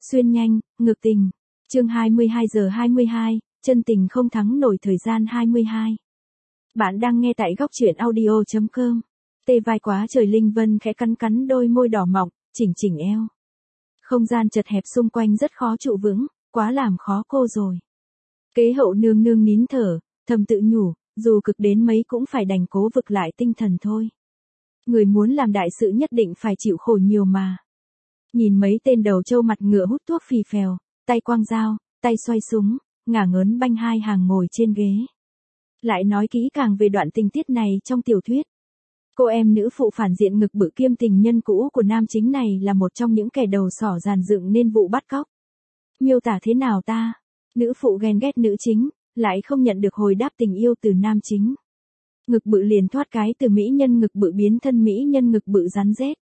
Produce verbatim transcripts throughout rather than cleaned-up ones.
Xuyên nhanh, ngược tình. Chương hai mươi hai giờ hai mươi hai, chân tình không thắng nổi thời gian hai mươi hai. Bạn đang nghe tại góc truyện audio chấm com. Tê vai quá trời. Linh Vân khẽ cắn cắn đôi môi đỏ mọng, chỉnh chỉnh eo. Không gian chật hẹp xung quanh rất khó trụ vững, quá làm khó cô rồi. Kế hậu nương nương nín thở, thầm tự nhủ, dù cực đến mấy cũng phải đành cố vực lại tinh thần thôi. Người muốn làm đại sự nhất định phải chịu khổ nhiều mà. Nhìn mấy tên đầu trâu mặt ngựa hút thuốc phì phèo, tay quang dao, tay xoay súng, ngả ngớn banh hai hàng ngồi trên ghế. Lại nói kỹ càng về đoạn tình tiết này trong tiểu thuyết. Cô em nữ phụ phản diện ngực bự kiêm tình nhân cũ của nam chính này là một trong những kẻ đầu sỏ dàn dựng nên vụ bắt cóc. Miêu tả thế nào ta? Nữ phụ ghen ghét nữ chính, lại không nhận được hồi đáp tình yêu từ nam chính. Ngực bự liền thoát cái từ mỹ nhân ngực bự biến thân mỹ nhân ngực bự rắn rết.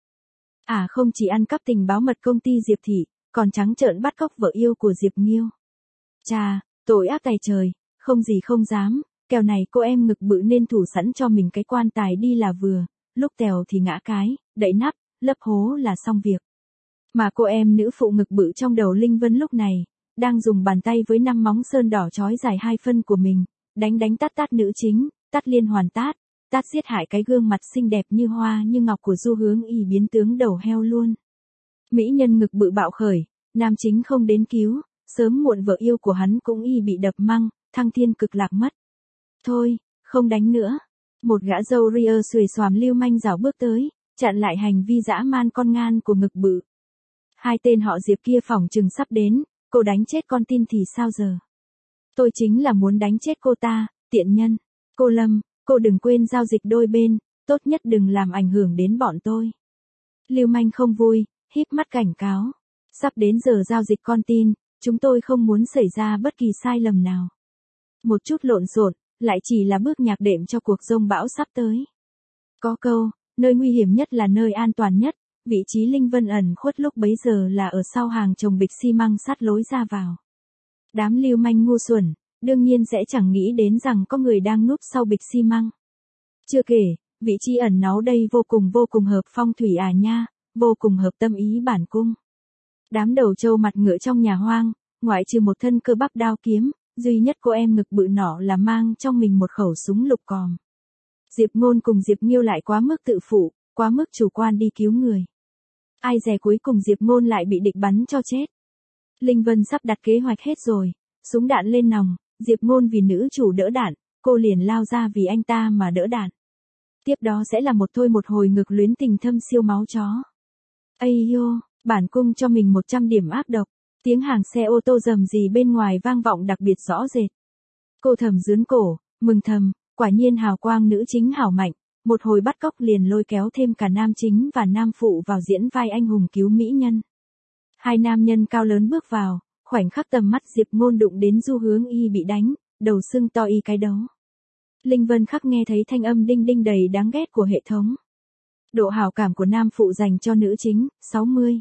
À không chỉ ăn cắp tình báo mật công ty Diệp Thị, còn trắng trợn bắt cóc vợ yêu của Diệp Nghiêu. Chà, tội ác tày trời, không gì không dám, kèo này cô em ngực bự nên thủ sẵn cho mình cái quan tài đi là vừa, lúc tèo thì ngã cái, đậy nắp, lấp hố là xong việc. Mà cô em nữ phụ ngực bự trong đầu Linh Vân lúc này, đang dùng bàn tay với năm móng sơn đỏ chói dài hai phân của mình, đánh đánh tát tát nữ chính, tát liên hoàn tát, tát giết hại cái gương mặt xinh đẹp như hoa như ngọc của Du Hướng Y biến tướng đầu heo luôn. Mỹ nhân ngực bự bạo khởi, nam chính không đến cứu, sớm muộn vợ yêu của hắn cũng y bị đập măng, thăng thiên cực lạc mất. Thôi, không đánh nữa. Một gã râu ria xuề xoàm lưu manh rảo bước tới, chặn lại hành vi dã man con ngan của ngực bự. Hai tên họ Diệp kia phỏng chừng sắp đến, cô đánh chết con tin thì sao giờ? Tôi chính là muốn đánh chết cô ta, tiện nhân. Cô Lâm, cô đừng quên giao dịch đôi bên, tốt nhất đừng làm ảnh hưởng đến bọn tôi. Lưu manh không vui, híp mắt cảnh cáo. Sắp đến giờ giao dịch con tin, chúng tôi không muốn xảy ra bất kỳ sai lầm nào. Một chút lộn xộn, lại chỉ là bước nhạc đệm cho cuộc giông bão sắp tới. Có câu, nơi nguy hiểm nhất là nơi an toàn nhất, vị trí Linh Vân ẩn khuất lúc bấy giờ là ở sau hàng chồng bịch xi măng sát lối ra vào. Đám lưu manh ngu xuẩn, đương nhiên sẽ chẳng nghĩ đến rằng có người đang núp sau bịch xi măng. Chưa kể, vị trí ẩn náu đây vô cùng vô cùng hợp phong thủy à nha, vô cùng hợp tâm ý bản cung. Đám đầu trâu mặt ngựa trong nhà hoang, ngoại trừ một thân cơ bắp đao kiếm, duy nhất cô em ngực bự nọ là mang trong mình một khẩu súng lục còm. Diệp Ngôn cùng Diệp Nghiêu lại quá mức tự phụ, quá mức chủ quan đi cứu người. Ai dè cuối cùng Diệp Ngôn lại bị địch bắn cho chết. Linh Vân sắp đặt kế hoạch hết rồi, súng đạn lên nòng, Diệp Ngôn vì nữ chủ đỡ đạn, cô liền lao ra vì anh ta mà đỡ đạn. Tiếp đó sẽ là một thôi một hồi ngực luyến tình thâm siêu máu chó. Ây yo, bản cung cho mình một trăm điểm áp độc, tiếng hàng xe ô tô rầm rì bên ngoài vang vọng đặc biệt rõ rệt. Cô thầm dướn cổ, mừng thầm, quả nhiên hào quang nữ chính hảo mạnh, một hồi bắt cóc liền lôi kéo thêm cả nam chính và nam phụ vào diễn vai anh hùng cứu mỹ nhân. Hai nam nhân cao lớn bước vào, khoảnh khắc tầm mắt Diệp Ngôn đụng đến Du Hướng Y bị đánh, đầu sưng to y cái đấu. Linh Vân khắc nghe thấy thanh âm đinh đinh đầy đáng ghét của hệ thống. Độ hảo cảm của nam phụ dành cho nữ chính, sáu mươi.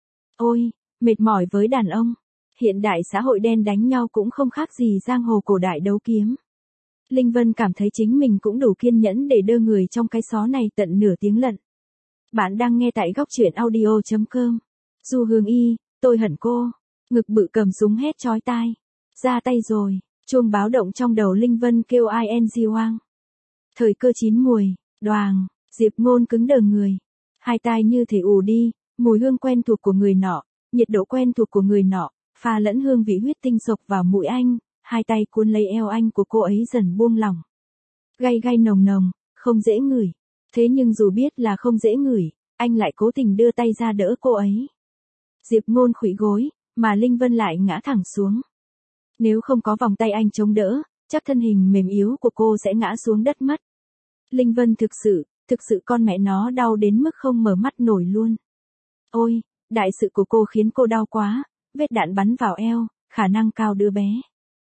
Ôi, mệt mỏi với đàn ông. Hiện đại xã hội đen đánh nhau cũng không khác gì giang hồ cổ đại đấu kiếm. Linh Vân cảm thấy chính mình cũng đủ kiên nhẫn để đơ người trong cái xó này tận nửa tiếng lận. Bạn đang nghe tại góc truyện audio chấm com. Du Hướng Y, tôi hận cô. Ngực bự cầm súng hét chói tai. Ra tay rồi, chuông báo động trong đầu Linh Vân kêu ing hoang. Thời cơ chín mùi, đoàng, Diệp Ngôn cứng đờ người. Hai tai như thể ù đi, mùi hương quen thuộc của người nọ, nhiệt độ quen thuộc của người nọ, pha lẫn hương vị huyết tinh sộc vào mũi anh, hai tay cuốn lấy eo anh của cô ấy dần buông lỏng. Gay gay nồng nồng, không dễ ngửi. Thế nhưng dù biết là không dễ ngửi, anh lại cố tình đưa tay ra đỡ cô ấy. Diệp Ngôn khuỵu gối, mà Linh Vân lại ngã thẳng xuống. Nếu không có vòng tay anh chống đỡ, chắc thân hình mềm yếu của cô sẽ ngã xuống đất mất. Linh Vân thực sự, thực sự con mẹ nó đau đến mức không mở mắt nổi luôn. Ôi, đại sự của cô khiến cô đau quá, vết đạn bắn vào eo, khả năng cao đứa bé.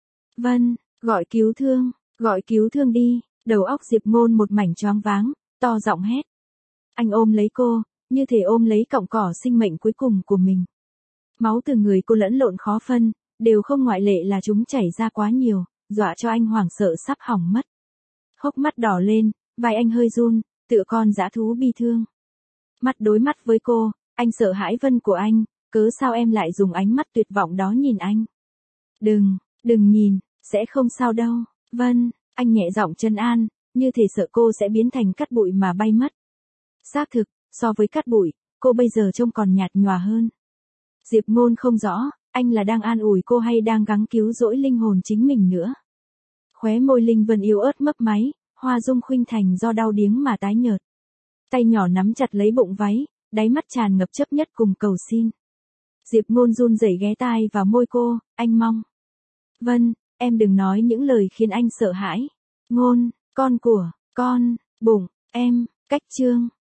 Vân, gọi cứu thương, gọi cứu thương đi, đầu óc Diệp Ngôn một mảnh choáng váng, to giọng hét. Anh ôm lấy cô, như thể ôm lấy cọng cỏ sinh mệnh cuối cùng của mình. Máu từ người cô lẫn lộn khó phân, đều không ngoại lệ là chúng chảy ra quá nhiều, dọa cho anh hoảng sợ sắp hỏng mất. Hốc mắt đỏ lên, vai anh hơi run, tựa con dã thú bi thương. Mắt đối mắt với cô, anh sợ hãi Vân của anh, Cớ sao em lại dùng ánh mắt tuyệt vọng đó nhìn anh? Đừng, đừng nhìn, sẽ không sao đâu. Vân, anh nhẹ giọng trấn an, như thể sợ cô sẽ biến thành cát bụi mà bay mất. Xác thực, so với cát bụi, cô bây giờ trông còn nhạt nhòa hơn. Diệp Ngôn không rõ, anh là đang an ủi cô hay đang gắng cứu rỗi linh hồn chính mình nữa. Khóe môi Linh Vân yếu ớt mấp máy, hoa dung khuynh thành do đau điếng mà tái nhợt. Tay nhỏ nắm chặt lấy bụng váy, đáy mắt tràn ngập chấp nhất cùng cầu xin. Diệp Ngôn run rẩy ghé tai vào môi cô, anh mong. Vân, em đừng nói những lời khiến anh sợ hãi. Ngôn, con của, con, bụng, em, cách chương.